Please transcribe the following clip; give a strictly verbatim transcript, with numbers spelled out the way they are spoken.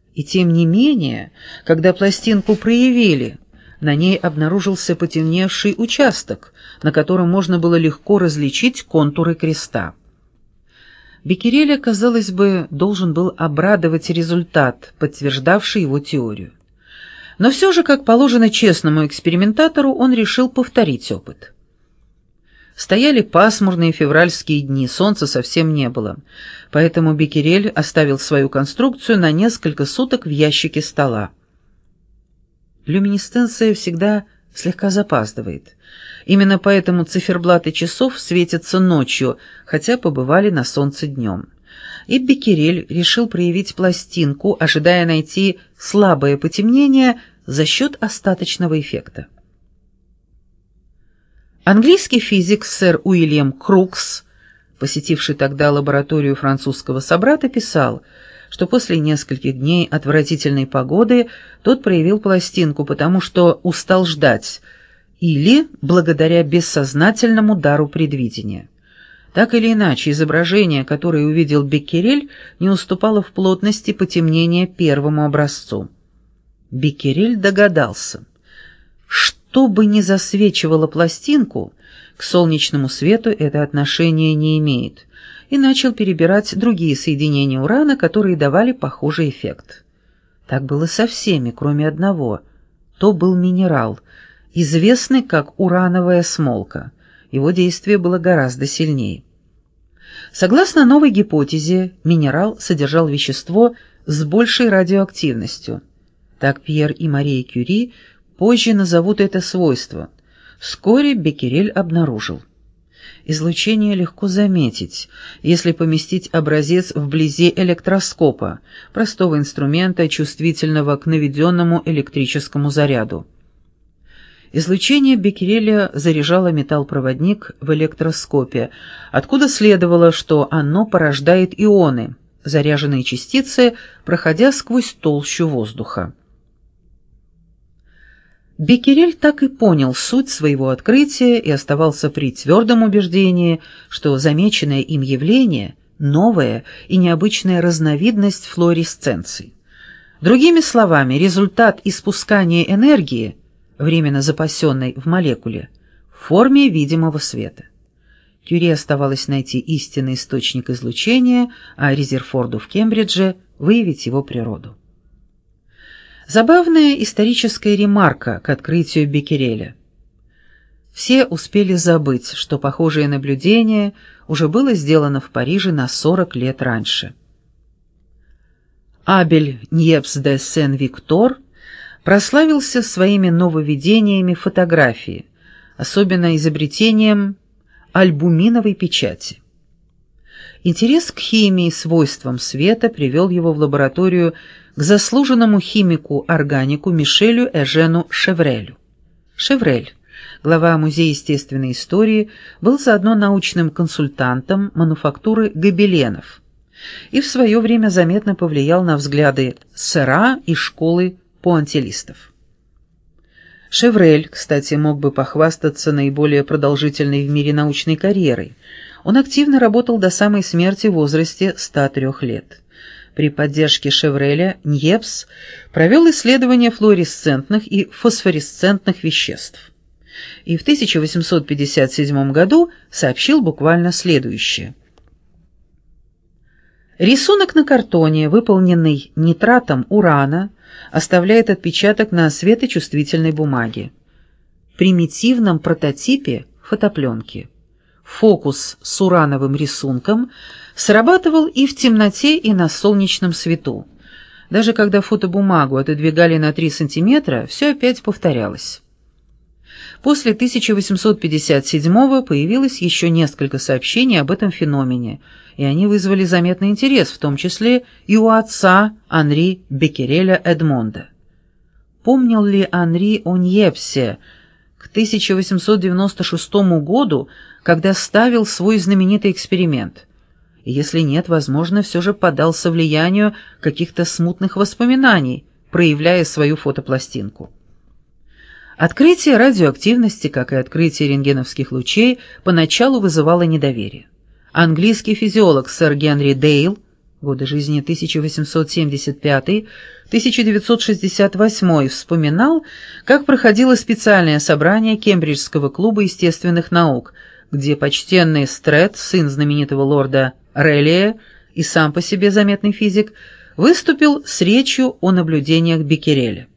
И тем не менее, когда пластинку проявили, на ней обнаружился потемневший участок, на котором можно было легко различить контуры креста. Беккереля, казалось бы, должен был обрадовать результат, подтверждавший его теорию. Но все же, как положено честному экспериментатору, он решил повторить опыт. Стояли пасмурные февральские дни, солнца совсем не было, поэтому Беккерель оставил свою конструкцию на несколько суток в ящике стола. Люминесценция всегда слегка запаздывает. Именно поэтому циферблаты часов светятся ночью, хотя побывали на солнце днем. И Беккерель решил проявить пластинку, ожидая найти слабое потемнение за счет остаточного эффекта. Английский физик сэр Уильям Крукс, посетивший тогда лабораторию французского собрата, писал, что после нескольких дней отвратительной погоды тот проявил пластинку, потому что устал ждать, или благодаря бессознательному дару предвидения. Так или иначе, изображение, которое увидел Беккерель, не уступало в плотности потемнения первому образцу. Беккерель догадался, что бы ни засвечивало пластинку, к солнечному свету это отношение не имеет, и начал перебирать другие соединения урана, которые давали похожий эффект. Так было со всеми, кроме одного. То был минерал, известный как урановая смолка. Его действие было гораздо сильнее. Согласно новой гипотезе, минерал содержал вещество с большей радиоактивностью. Так Пьер и Мария Кюри позже назовут это свойство. Вскоре Беккерель обнаружил. Излучение легко заметить, если поместить образец вблизи электроскопа, простого инструмента, чувствительного к наведенному электрическому заряду. Излучение Беккереля заряжало металлопроводник в электроскопе, откуда следовало, что оно порождает ионы, заряженные частицы, проходя сквозь толщу воздуха. Беккерель так и понял суть своего открытия и оставался при твердом убеждении, что замеченное им явление – новая и необычная разновидность флуоресценции. Другими словами, результат испускания энергии, временно запасенной в молекуле, в форме видимого света. Кюри оставалось найти истинный источник излучения, а Резерфорду в Кембридже выявить его природу. Забавная историческая ремарка к открытию Беккереля. Все успели забыть, что похожее наблюдение уже было сделано в Париже на сорок лет раньше. Абель Ньепс де Сен-Виктор прославился своими нововведениями фотографии, особенно изобретением альбуминовой печати. Интерес к химии и свойствам света привел его в лабораторию к заслуженному химику-органику Мишелю Эжену Шеврелю. Шеврель, глава Музея естественной истории, был заодно научным консультантом мануфактуры гобеленов и в свое время заметно повлиял на взгляды Сера и школы пуантилистов. Шеврель, кстати, мог бы похвастаться наиболее продолжительной в мире научной карьерой. Он активно работал до самой смерти в возрасте ста трёх лет. При поддержке Шевреля Ньепс провел исследования флуоресцентных и фосфоресцентных веществ. И в тысяча восемьсот пятьдесят седьмом году сообщил буквально следующее. Рисунок на картоне, выполненный нитратом урана, оставляет отпечаток на светочувствительной бумаге. Примитивном прототипе фотопленки. Фокус с урановым рисунком срабатывал и в темноте, и на солнечном свету. Даже когда фотобумагу отодвигали на три сантиметра, все опять повторялось. После тысяча восемьсот пятьдесят седьмого появилось еще несколько сообщений об этом феномене, и они вызвали заметный интерес, в том числе и у отца Анри Беккереля Эдмонда. Помнил ли Анри о Ньепсе к тысяча восемьсот девяносто шестому году, когда ставил свой знаменитый эксперимент? И если нет, возможно, все же поддался влиянию каких-то смутных воспоминаний, проявляя свою фотопластинку. Открытие радиоактивности, как и открытие рентгеновских лучей, поначалу вызывало недоверие. Английский физиолог сэр Генри Дейл годы жизни тысяча восемьсот семьдесят пятый — тысяча девятьсот шестьдесят восьмой, вспоминал, как проходило специальное собрание Кембриджского клуба естественных наук, где почтенный Стрэд, сын знаменитого лорда Реллия и сам по себе заметный физик, выступил с речью о наблюдениях Беккереля.